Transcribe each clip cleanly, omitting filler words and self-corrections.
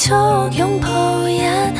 束擁抱一下。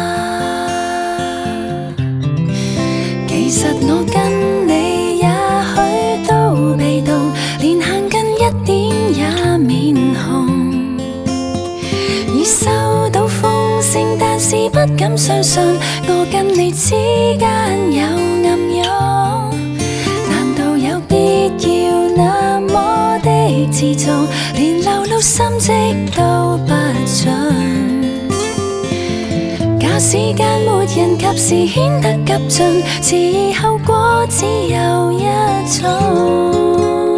其實我跟你也許都被動，連行近一點也面紅。已收到風聲，但是不敢相信我跟你之間有暗湧。難道有必要那麼的自重，連流露心跡都不準？假時間沒人及時顯得急進，遲疑後果只有一種。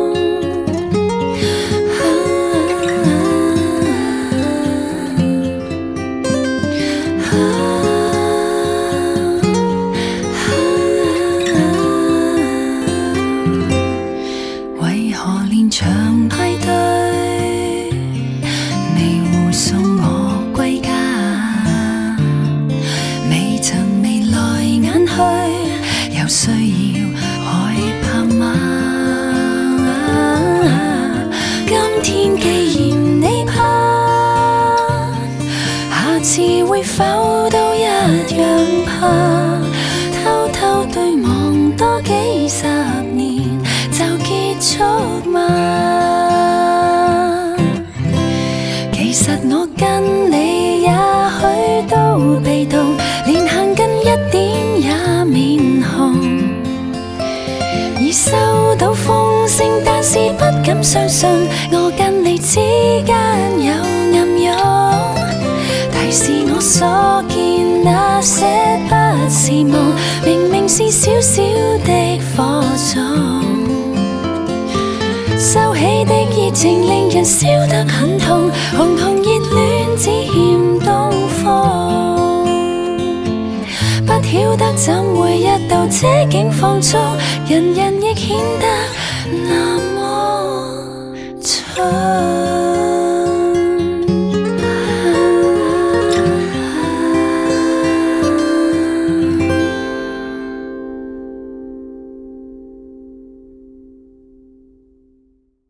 為何連場派對你護送我歸家，未曾未來眼去，有需要害怕嗎？今天既然你怕，下次會否都一樣怕？偷偷對望多幾十年就結束嗎？其實我跟你也許都被動，連行近一點也面紅。已收到風聲，但是不敢相信我跟你之間有暗湧。提示我所見那些不是夢，明明是小小的火種。收起的熱情令人燒得很痛，紅紅熱戀只欠東風。不曉得怎會一到這境況中，人人亦顯得那麼蠢。